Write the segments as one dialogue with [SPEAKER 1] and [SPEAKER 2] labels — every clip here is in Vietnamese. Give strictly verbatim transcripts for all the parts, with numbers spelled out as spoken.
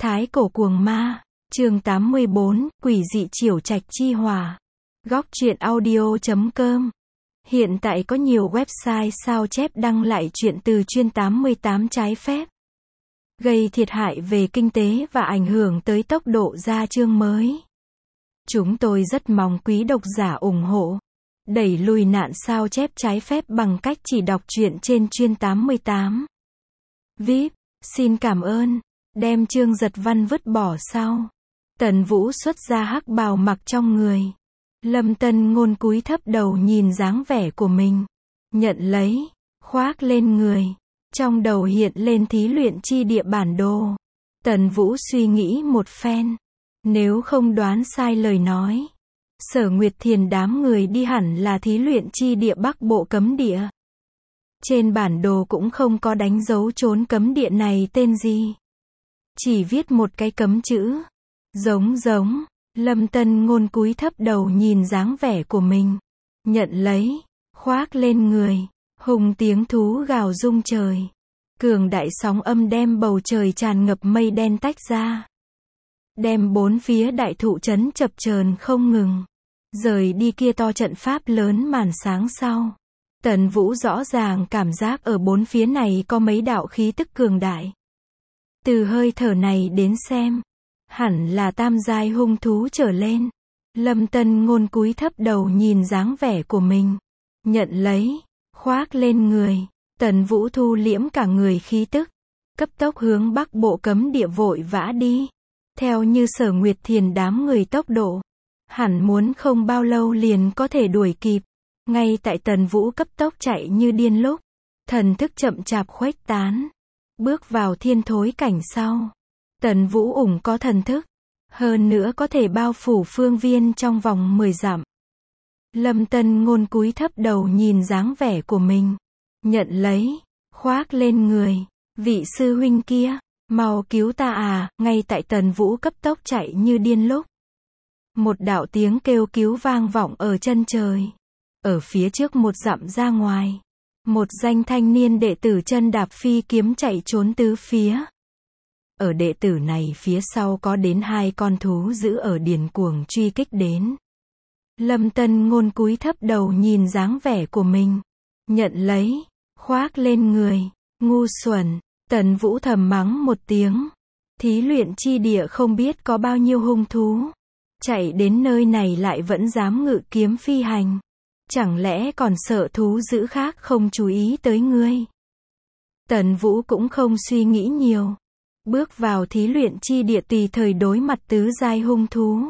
[SPEAKER 1] Thái cổ cuồng ma, chương tám mươi bốn, quỷ dị chiểu trạch chi hỏa. Góc truyện audio chấm com. Hiện tại có nhiều website sao chép đăng lại chuyện từ chuyên tám mươi tám trái phép, gây thiệt hại về kinh tế và ảnh hưởng tới tốc độ ra chương mới. Chúng tôi rất mong quý độc giả ủng hộ, đẩy lùi nạn sao chép trái phép bằng cách chỉ đọc truyện trên chuyên tám mươi tám. vê i pê, xin cảm ơn. Đem chương giật văn vứt bỏ sau. Tần Vũ xuất ra hắc bào mặc trong người. Lâm Tân Ngôn cúi thấp đầu nhìn dáng vẻ của mình. Nhận lấy, khoác lên người. Trong đầu hiện lên thí luyện chi địa bản đồ. Tần Vũ suy nghĩ một phen. Nếu không đoán sai lời nói, Sở Nguyệt Thiền đám người đi hẳn là thí luyện chi địa Bắc Bộ cấm địa. Trên bản đồ cũng không có đánh dấu chốn cấm địa này tên gì. Chỉ viết một cái cấm chữ. Giống giống. Lâm Tân Ngôn cúi thấp đầu nhìn dáng vẻ của mình. Nhận lấy, khoác lên người. Hùng tiếng thú gào rung trời. Cường đại sóng âm đem bầu trời tràn ngập mây đen tách ra. Đem bốn phía đại thụ trấn chập chờn không ngừng. Rời đi kia to trận pháp lớn màn sáng sau. Tần Vũ rõ ràng cảm giác ở bốn phía này có mấy đạo khí tức cường đại. Từ hơi thở này đến xem, hẳn là tam giai hung thú trở lên. Lâm Tân Ngôn cúi thấp đầu nhìn dáng vẻ của mình. Nhận lấy, khoác lên người. Tần Vũ thu liễm cả người khí tức. Cấp tốc hướng Bắc Bộ cấm địa vội vã đi. Theo như Sở Nguyệt Thiền đám người tốc độ, hẳn muốn không bao lâu liền có thể đuổi kịp. Ngay tại Tần Vũ cấp tốc chạy như điên lúc, thần thức chậm chạp khuếch tán. Bước vào thiên thối cảnh sau, Tần Vũ ủng có thần thức, hơn nữa có thể bao phủ phương viên trong vòng mười dặm. Lâm Tân Ngôn cúi thấp đầu nhìn dáng vẻ của mình. Nhận lấy, khoác lên người. Vị sư huynh kia, mau cứu ta à. Ngay tại Tần Vũ cấp tốc chạy như điên lúc, một đạo tiếng kêu cứu vang vọng ở chân trời. Ở phía trước một dặm ra ngoài, một danh thanh niên đệ tử chân đạp phi kiếm chạy trốn tứ phía. Ở đệ tử này phía sau có đến hai con thú dữ ở điền cuồng truy kích đến. Lâm Tân Ngôn cúi thấp đầu nhìn dáng vẻ của mình. Nhận lấy, khoác lên người. Ngu xuẩn. Tần Vũ thầm mắng một tiếng. Thí luyện chi địa không biết có bao nhiêu hung thú. Chạy đến nơi này lại vẫn dám ngự kiếm phi hành. Chẳng lẽ còn sợ thú dữ khác không chú ý tới ngươi? Tần Vũ cũng không suy nghĩ nhiều. Bước vào thí luyện chi địa tùy thời đối mặt tứ giai hung thú.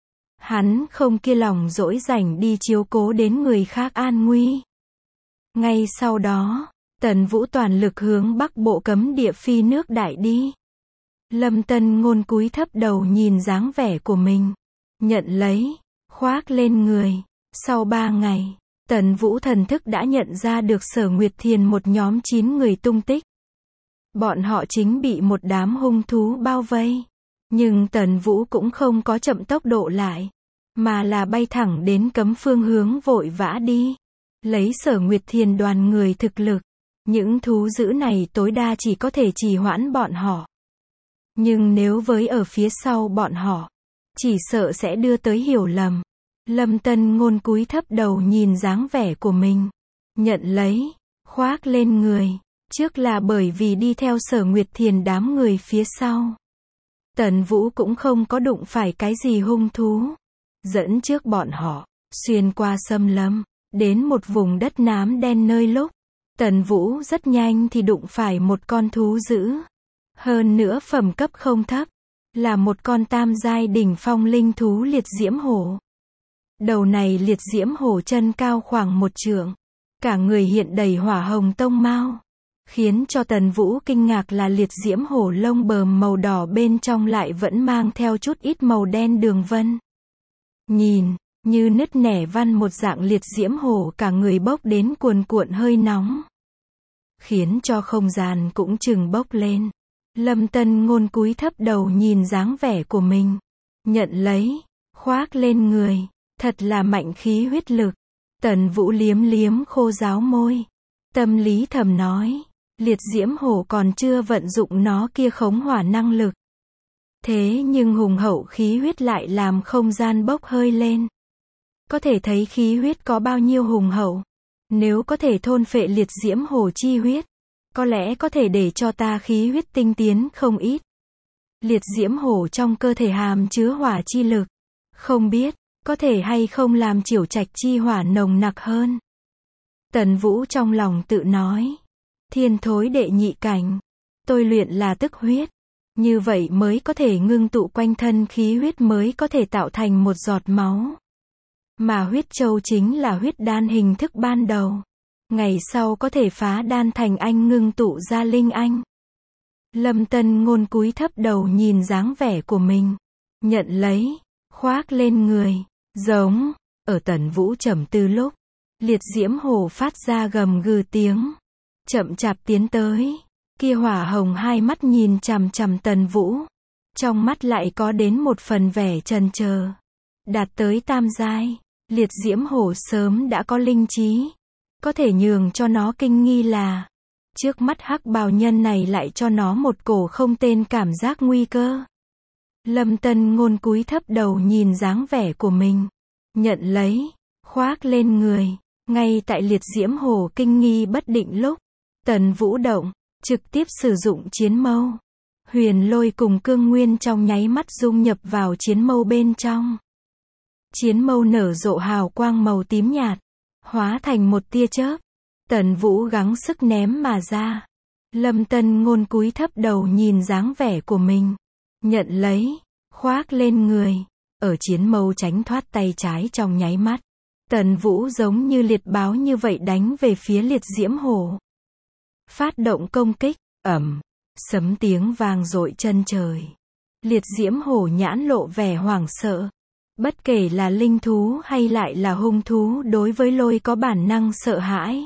[SPEAKER 1] Hắn không kia lòng dỗi rảnh đi chiếu cố đến người khác an nguy. Ngay sau đó, Tần Vũ toàn lực hướng Bắc Bộ cấm địa phi nước đại đi. Lâm Tân Ngôn cúi thấp đầu nhìn dáng vẻ của mình. Nhận lấy, khoác lên người. Sau ba ngày, Tần Vũ thần thức đã nhận ra được Sở Nguyệt Thiền một nhóm chín người tung tích. Bọn họ chính bị một đám hung thú bao vây. Nhưng Tần Vũ cũng không có chậm tốc độ lại, mà là bay thẳng đến cấm phương hướng vội vã đi. Lấy Sở Nguyệt Thiền đoàn người thực lực, những thú dữ này tối đa chỉ có thể trì hoãn bọn họ. Nhưng nếu với ở phía sau bọn họ, chỉ sợ sẽ đưa tới hiểu lầm. Lâm Tân Ngôn cúi thấp đầu nhìn dáng vẻ của mình. Nhận lấy, khoác lên người. Trước là bởi vì đi theo Sở Nguyệt Thiền đám người phía sau, Tần Vũ cũng không có đụng phải cái gì hung thú. Dẫn trước bọn họ, xuyên qua xâm lâm, đến một vùng đất nám đen nơi lúc, Tần Vũ rất nhanh thì đụng phải một con thú dữ. Hơn nữa phẩm cấp không thấp, là một con tam giai đỉnh phong linh thú liệt diễm hổ. Đầu này liệt diễm hổ chân cao khoảng một trượng, cả người hiện đầy hỏa hồng tông mao. Khiến cho Tần Vũ kinh ngạc là liệt diễm hổ lông bờm màu đỏ bên trong lại vẫn mang theo chút ít màu đen đường vân. Nhìn, như nứt nẻ văn một dạng liệt diễm hổ cả người bốc đến cuồn cuộn hơi nóng. Khiến cho không gian cũng chừng bốc lên. Lâm Tân Ngôn cúi thấp đầu nhìn dáng vẻ của mình. Nhận lấy, khoác lên người. Thật là mạnh khí huyết lực. Tần Vũ liếm liếm khô ráo môi. Tâm lý thầm nói. Liệt diễm hổ còn chưa vận dụng nó kia khống hỏa năng lực. Thế nhưng hùng hậu khí huyết lại làm không gian bốc hơi lên. Có thể thấy khí huyết có bao nhiêu hùng hậu. Nếu có thể thôn phệ liệt diễm hổ chi huyết, có lẽ có thể để cho ta khí huyết tinh tiến không ít. Liệt diễm hổ trong cơ thể hàm chứa hỏa chi lực. Không biết, có thể hay không làm chiểu trạch chi hỏa nồng nặc hơn. Tần Vũ trong lòng tự nói. Thiên thối đệ nhị cảnh. Tôi luyện là tức huyết. Như vậy mới có thể ngưng tụ quanh thân khí huyết mới có thể tạo thành một giọt máu. Mà huyết châu chính là huyết đan hình thức ban đầu. Ngày sau có thể phá đan thành anh ngưng tụ ra linh anh. Lâm Tân Ngôn cúi thấp đầu nhìn dáng vẻ của mình. Nhận lấy, khoác lên người, giống, ở Tần Vũ trầm tư lúc. Liệt diễm hổ phát ra gầm gừ tiếng. Chậm chạp tiến tới. Kia hỏa hồng hai mắt nhìn chằm chằm Tần Vũ. Trong mắt lại có đến một phần vẻ chần chờ. Đạt tới tam giai. Liệt diễm hổ sớm đã có linh trí. Có thể nhường cho nó kinh nghi là. Trước mắt hắc bào nhân này lại cho nó một cổ không tên cảm giác nguy cơ. Lâm Tân Ngôn cúi thấp đầu nhìn dáng vẻ của mình. Nhận lấy. Khoác lên người. Ngay tại liệt diễm hổ kinh nghi bất định lúc. Tần Vũ động. Trực tiếp sử dụng chiến mâu. Huyền lôi cùng cương nguyên trong nháy mắt dung nhập vào chiến mâu bên trong. Chiến mâu nở rộ hào quang màu tím nhạt. Hóa thành một tia chớp. Tần Vũ gắng sức ném mà ra. Lâm Tân Ngôn cúi thấp đầu nhìn dáng vẻ của mình. Nhận lấy. Khoác lên người. Ở chiến mâu tránh thoát tay trái trong nháy mắt. Tần Vũ giống như liệt báo như vậy đánh về phía liệt diễm hổ. Phát động công kích, ầm, sấm tiếng vang dội chân trời. Liệt diễm hổ nhãn lộ vẻ hoảng sợ. Bất kể là linh thú hay lại là hung thú đối với lôi có bản năng sợ hãi.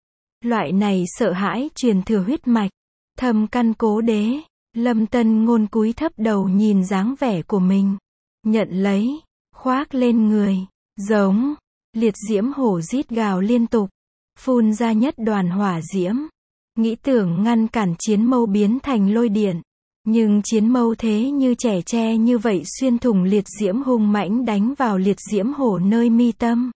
[SPEAKER 1] Loại này sợ hãi truyền thừa huyết mạch, thâm căn cố đế. Lâm Tân Ngôn cúi thấp đầu nhìn dáng vẻ của mình. Nhận lấy, khoác lên người, giống, liệt diễm hổ rít gào liên tục. Phun ra nhất đoàn hỏa diễm. Nghĩ tưởng ngăn cản chiến mâu biến thành lôi điện. Nhưng chiến mâu thế như trẻ tre như vậy xuyên thủng liệt diễm hung mãnh đánh vào liệt diễm hổ nơi mi tâm.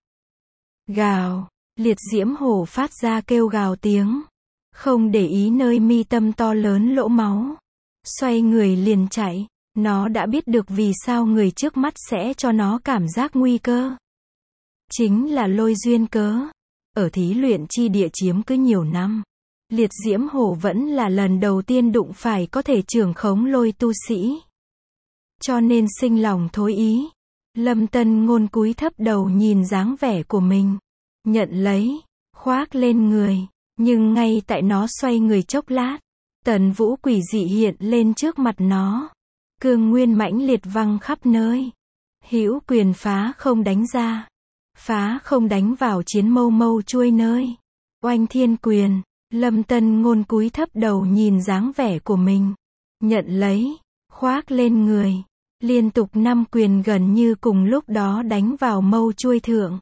[SPEAKER 1] Gào, liệt diễm hổ phát ra kêu gào tiếng. Không để ý nơi mi tâm to lớn lỗ máu. Xoay người liền chạy. Nó đã biết được vì sao người trước mắt sẽ cho nó cảm giác nguy cơ. Chính là lôi duyên cớ. Ở thí luyện chi địa chiếm cứ nhiều năm. Liệt diễm hổ vẫn là lần đầu tiên đụng phải có thể trưởng khống lôi tu sĩ. Cho nên sinh lòng thối ý. Lâm Tân Ngôn cúi thấp đầu nhìn dáng vẻ của mình. Nhận lấy. Khoác lên người. Nhưng ngay tại nó xoay người chốc lát. Tần Vũ quỷ dị hiện lên trước mặt nó. Cương nguyên mãnh liệt văng khắp nơi. Hữu quyền phá không đánh ra. Phá không đánh vào chiến mâu mâu chuôi nơi. Oanh thiên quyền. Lâm Tân Ngôn cúi thấp đầu nhìn dáng vẻ của mình. Nhận lấy. Khoác lên người. Liên tục năm quyền gần như cùng lúc đó đánh vào mâu chuôi thượng.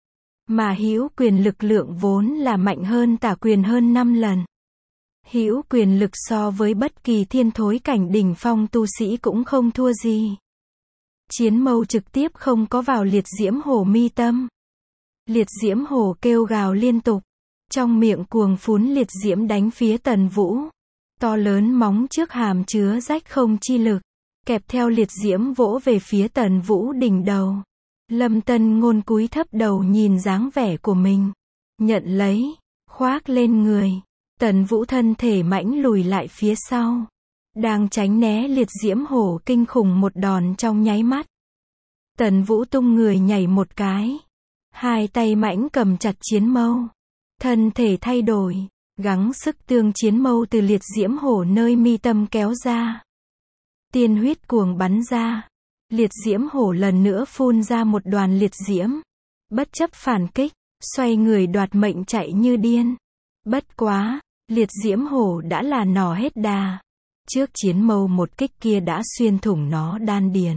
[SPEAKER 1] Mà hữu quyền lực lượng vốn là mạnh hơn tả quyền hơn năm lần. Hữu quyền lực so với bất kỳ thiên thối cảnh đỉnh phong tu sĩ cũng không thua gì. Chiến mâu trực tiếp không có vào liệt diễm hổ mi tâm. Liệt diễm hổ kêu gào liên tục. Trong miệng cuồng phún liệt diễm đánh phía Tần Vũ. To lớn móng trước hàm chứa rách không chi lực. Kẹp theo liệt diễm vỗ về phía Tần Vũ đỉnh đầu. Lâm Tân Ngôn cúi thấp đầu nhìn dáng vẻ của mình. Nhận lấy. Khoác lên người. Tần Vũ thân thể mãnh lùi lại phía sau. Đang tránh né liệt diễm hổ kinh khủng một đòn trong nháy mắt. Tần Vũ tung người nhảy một cái. Hai tay mãnh cầm chặt chiến mâu. Thân thể thay đổi. Gắng sức tương chiến mâu từ liệt diễm hổ nơi mi tâm kéo ra. Tiên huyết cuồng bắn ra. Liệt diễm hổ lần nữa phun ra một đoàn liệt diễm. Bất chấp phản kích. Xoay người đoạt mệnh chạy như điên. Bất quá. Liệt diễm hổ đã là nỏ hết đà. Trước chiến mâu một kích kia đã xuyên thủng nó đan điền.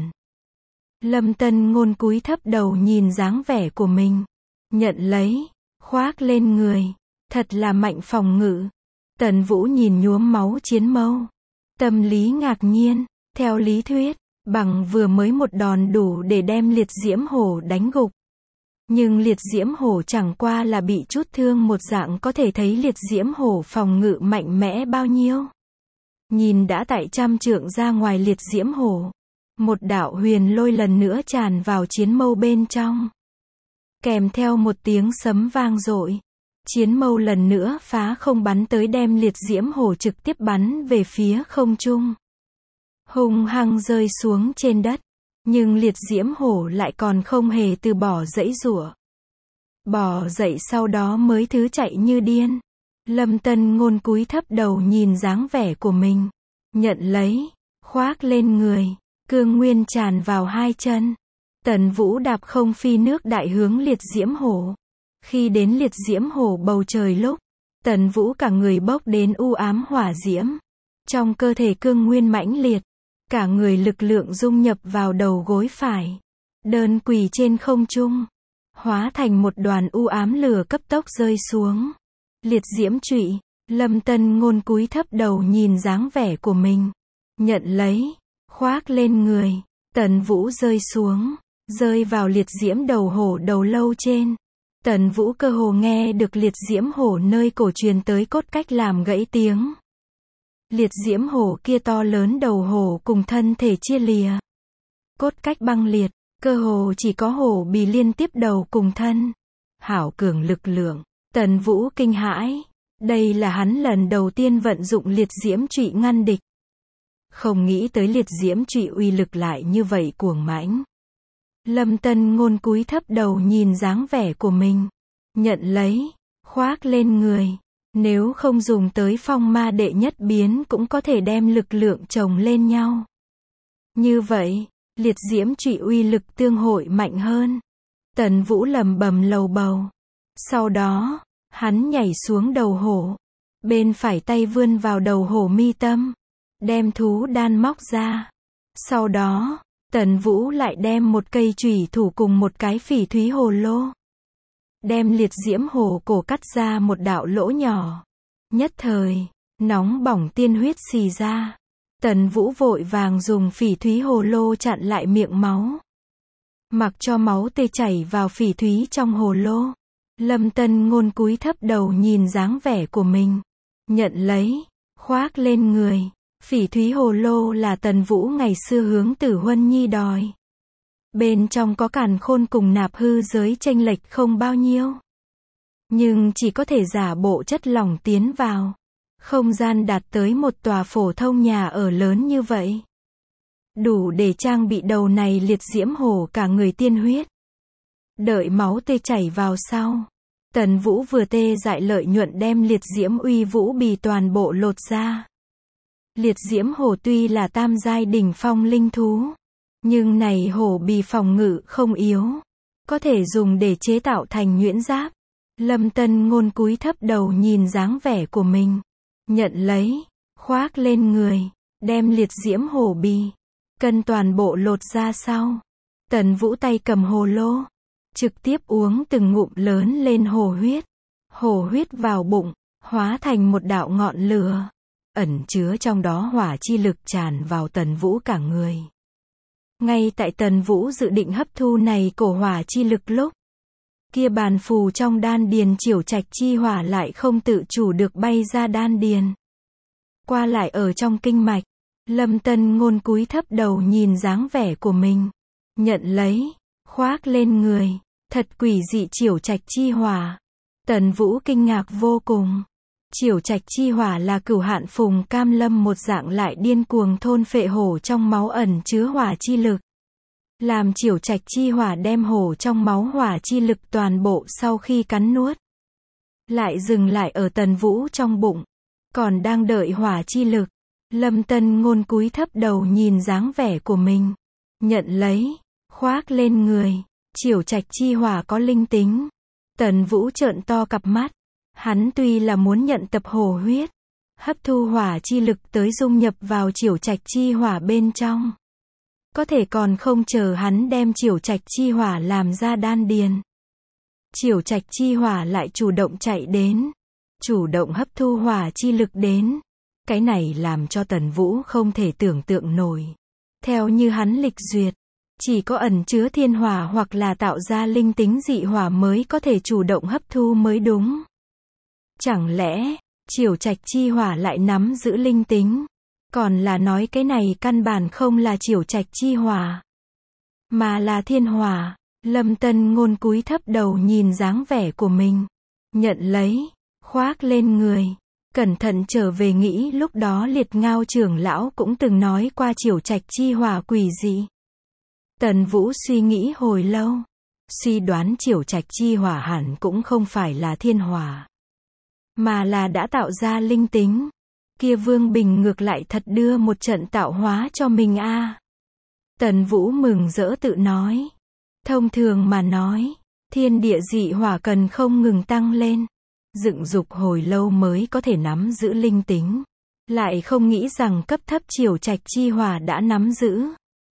[SPEAKER 1] Lâm Tân Ngôn cúi thấp đầu nhìn dáng vẻ của mình. Nhận lấy. Khoác lên người. Thật là mạnh phòng ngự. Tần Vũ nhìn nhuốm máu chiến mâu. Tâm lý ngạc nhiên. Theo lý thuyết, bằng vừa mới một đòn đủ để đem liệt diễm hổ đánh gục. Nhưng liệt diễm hổ chẳng qua là bị chút thương một dạng, có thể thấy liệt diễm hổ phòng ngự mạnh mẽ bao nhiêu. Nhìn đã tại trăm trượng ra ngoài liệt diễm hổ, một đạo huyền lôi lần nữa tràn vào chiến mâu bên trong. Kèm theo một tiếng sấm vang dội, chiến mâu lần nữa phá không bắn tới, đem liệt diễm hổ trực tiếp bắn về phía không trung. Hung hăng rơi xuống trên đất, nhưng liệt diễm hổ lại còn không hề từ bỏ giãy giụa. Bò dậy sau đó mới thứ chạy như điên. Lâm Tân Ngôn cúi thấp đầu nhìn dáng vẻ của mình, nhận lấy, khoác lên người, cương nguyên tràn vào hai chân. Tần Vũ đạp không phi nước đại hướng liệt diễm hổ. Khi đến liệt diễm hổ bầu trời lúc, Tần Vũ cả người bốc đến u ám hỏa diễm. Trong cơ thể cương nguyên mãnh liệt, cả người lực lượng dung nhập vào đầu gối phải. Đơn quỳ trên không trung, hóa thành một đoàn u ám lửa cấp tốc rơi xuống. Liệt diễm trụy, Lâm Tân Ngôn cúi thấp đầu nhìn dáng vẻ của mình, nhận lấy, khoác lên người. Tần Vũ rơi xuống, rơi vào liệt diễm đầu hổ đầu lâu trên. Tần Vũ cơ hồ nghe được liệt diễm hổ nơi cổ truyền tới cốt cách làm gãy tiếng. Liệt diễm hổ kia to lớn đầu hổ cùng thân thể chia lìa. Cốt cách băng liệt, cơ hồ chỉ có hổ bì liên tiếp đầu cùng thân. Hảo cường lực lượng, Tần Vũ kinh hãi. Đây là hắn lần đầu tiên vận dụng liệt diễm trụy ngăn địch. Không nghĩ tới liệt diễm trụy uy lực lại như vậy cuồng mãnh. Lâm Tân Ngôn cúi thấp đầu nhìn dáng vẻ của mình, nhận lấy, khoác lên người. Nếu không dùng tới phong ma đệ nhất biến cũng có thể đem lực lượng chồng lên nhau. Như vậy, liệt diễm trụy uy lực tương hội mạnh hơn. Tần Vũ lẩm bẩm lầu bầu. Sau đó, hắn nhảy xuống đầu hổ. Bên phải tay vươn vào đầu hổ mi tâm, đem thú đan móc ra. Sau đó, Tần Vũ lại đem một cây chủy thủ cùng một cái phỉ thúy hồ lô. Đem liệt diễm hổ cổ cắt ra một đạo lỗ nhỏ. Nhất thời, nóng bỏng tiên huyết xì ra. Tần Vũ vội vàng dùng phỉ thúy hồ lô chặn lại miệng máu. Mặc cho máu tươi chảy vào phỉ thúy trong hồ lô. Lâm Tân Ngôn cúi thấp đầu nhìn dáng vẻ của mình, nhận lấy, khoác lên người. Phỉ thúy hồ lô là Tần Vũ ngày xưa hướng Tử Huân Nhi đòi. Bên trong có càn khôn cùng nạp hư giới chênh lệch không bao nhiêu. Nhưng chỉ có thể giả bộ chất lỏng tiến vào. Không gian đạt tới một tòa phổ thông nhà ở lớn như vậy. Đủ để trang bị đầu này liệt diễm hổ cả người tiên huyết. Đợi máu tê chảy vào sau. Tần Vũ vừa tê dại lợi nhuận đem liệt diễm uy vũ bì toàn bộ lột ra. Liệt diễm hổ tuy là tam giai đỉnh phong linh thú, nhưng này hổ bì phòng ngự không yếu, có thể dùng để chế tạo thành nhuyễn giáp. Lâm Tân Ngôn cúi thấp đầu nhìn dáng vẻ của mình, nhận lấy, khoác lên người, đem liệt diễm hổ bì, cân toàn bộ lột ra sau. Tần Vũ tay cầm hồ lô, trực tiếp uống từng ngụm lớn lên hồ huyết. Hồ huyết vào bụng, hóa thành một đạo ngọn lửa, ẩn chứa trong đó hỏa chi lực tràn vào Tần Vũ cả người. Ngay tại Tần Vũ dự định hấp thu này cổ hỏa chi lực lúc, kia bàn phù trong đan điền chiểu trạch chi hỏa lại không tự chủ được bay ra đan điền. Qua lại ở trong kinh mạch, Lâm Tân Ngôn cúi thấp đầu nhìn dáng vẻ của mình, nhận lấy, khoác lên người. Thật quỷ dị chiểu trạch chi hỏa. Tần Vũ kinh ngạc vô cùng. Chiểu trạch chi hỏa là cửu hạn phùng cam lâm một dạng lại điên cuồng thôn phệ hổ trong máu ẩn chứa hỏa chi lực. Làm chiểu trạch chi hỏa đem hổ trong máu hỏa chi lực toàn bộ sau khi cắn nuốt. Lại dừng lại ở Tần Vũ trong bụng. Còn đang đợi hỏa chi lực. Lâm Tân Ngôn cúi thấp đầu nhìn dáng vẻ của mình, nhận lấy, khoác lên người. Chiểu trạch chi hỏa có linh tính. Tần Vũ trợn to cặp mắt. Hắn tuy là muốn nhận tập hổ huyết, hấp thu hỏa chi lực tới dung nhập vào chiểu trạch chi hỏa bên trong. Có thể còn không chờ hắn đem chiểu trạch chi hỏa làm ra đan điền. Chiểu trạch chi hỏa lại chủ động chạy đến. Chủ động hấp thu hỏa chi lực đến. Cái này làm cho Tần Vũ không thể tưởng tượng nổi. Theo như hắn lịch duyệt, chỉ có ẩn chứa thiên hỏa hoặc là tạo ra linh tính dị hỏa mới có thể chủ động hấp thu mới đúng. Chẳng lẽ, chiểu trạch chi hỏa lại nắm giữ linh tính? Còn là nói cái này căn bản không là chiểu trạch chi hỏa, mà là thiên hỏa. Lâm Tân Ngôn cúi thấp đầu nhìn dáng vẻ của mình. Nhận lấy, khoác lên người. Cẩn thận trở về nghĩ lúc đó Liệt Ngao trưởng lão cũng từng nói qua chiểu trạch chi hỏa quỷ dị. Tần Vũ suy nghĩ hồi lâu. Suy đoán chiểu trạch chi hỏa hẳn cũng không phải là thiên hỏa, mà là đã tạo ra linh tính. Kia Vương Bình ngược lại thật đưa một trận tạo hóa cho mình a. À. Tần Vũ mừng rỡ tự nói. Thông thường mà nói, thiên địa dị hỏa cần không ngừng tăng lên, dựng dục hồi lâu mới có thể nắm giữ linh tính. Lại không nghĩ rằng cấp thấp chiểu trạch chi hỏa đã nắm giữ.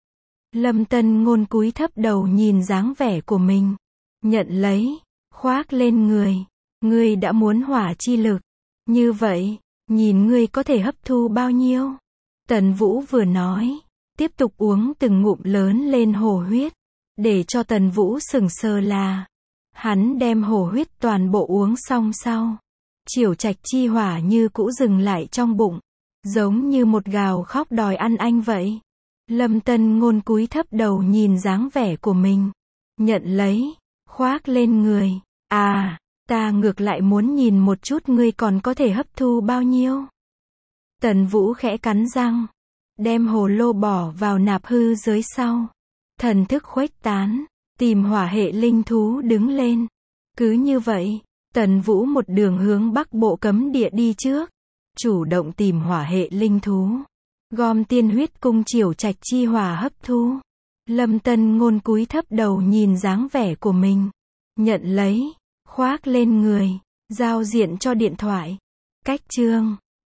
[SPEAKER 1] Lâm Tân Ngôn cúi thấp đầu nhìn dáng vẻ của mình. Nhận lấy, khoác lên người. Ngươi đã muốn hỏa chi lực. Như vậy, nhìn ngươi có thể hấp thu bao nhiêu? Tần Vũ vừa nói, tiếp tục uống từng ngụm lớn lên hồ huyết. Để cho Tần Vũ sững sờ là, hắn đem hồ huyết toàn bộ uống xong sau, chiểu trạch chi hỏa như cũ dừng lại trong bụng, giống như một gào khóc đòi ăn anh vậy. Lâm Tân Ngôn cúi thấp đầu nhìn dáng vẻ của mình. Nhận lấy, khoác lên người. À, ta ngược lại muốn nhìn một chút ngươi còn có thể hấp thu bao nhiêu. Tần Vũ khẽ cắn răng, đem hồ lô bỏ vào nạp hư giới sau. Thần thức khuếch tán, tìm hỏa hệ linh thú đứng lên. Cứ như vậy, Tần Vũ một đường hướng Bắc Bộ cấm địa đi trước, chủ động tìm hỏa hệ linh thú, gom tiên huyết cung chiểu trạch chi hỏa hấp thu. Lâm Tân Ngôn cúi thấp đầu nhìn dáng vẻ của mình. Nhận lấy, khoác lên người, giao diện cho điện thoại. Cách chương